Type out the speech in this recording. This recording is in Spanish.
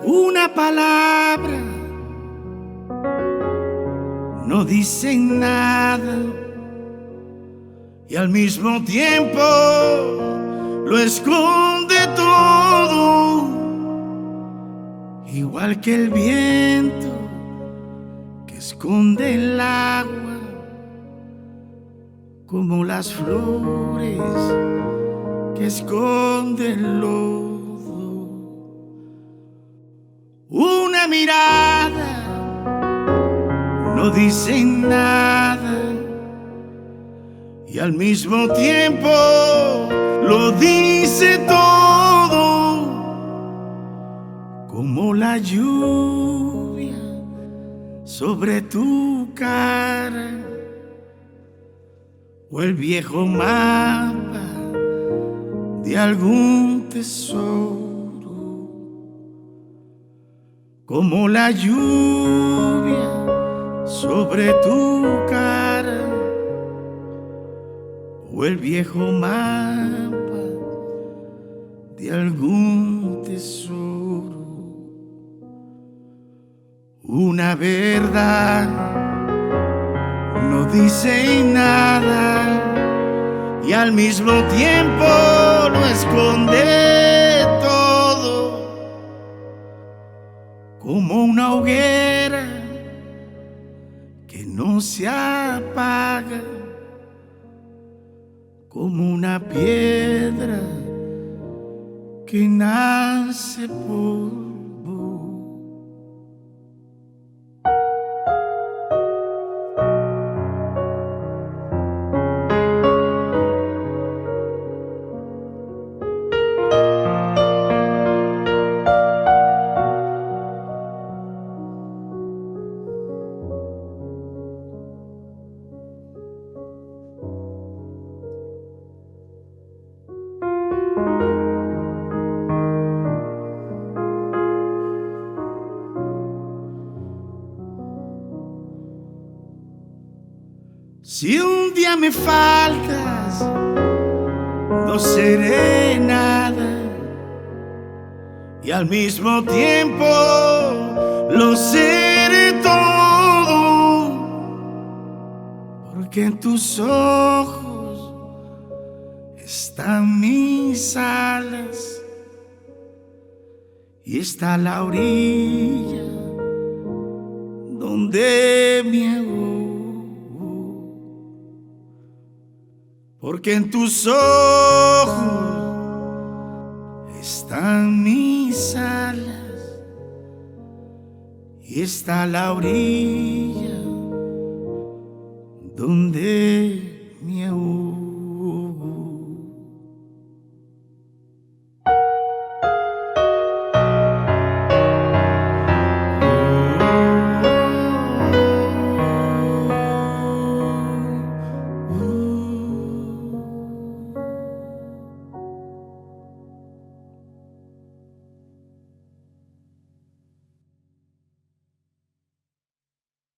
Una palabra no dice nada y al mismo tiempo lo esconde todo, igual que el viento que esconde el agua, como las flores que esconden el lodo. Una mirada no dice nada y al mismo tiempo lo dice todo, como la lluvia sobre tu cara o el viejo mapa de algún tesoro, como la lluvia sobre tu cara o el viejo mapa de algún tesoro. Una verdad no dice nada y al mismo tiempo lo esconde todo, como una hoguera que no se apaga, como una piedra que nace polvo. Si un día me faltas, no seré nada y al mismo tiempo lo seré todo, porque en tus ojos están mis alas y está la orilla donde me ahogo. Porque en tus ojos están mis alas y está la orilla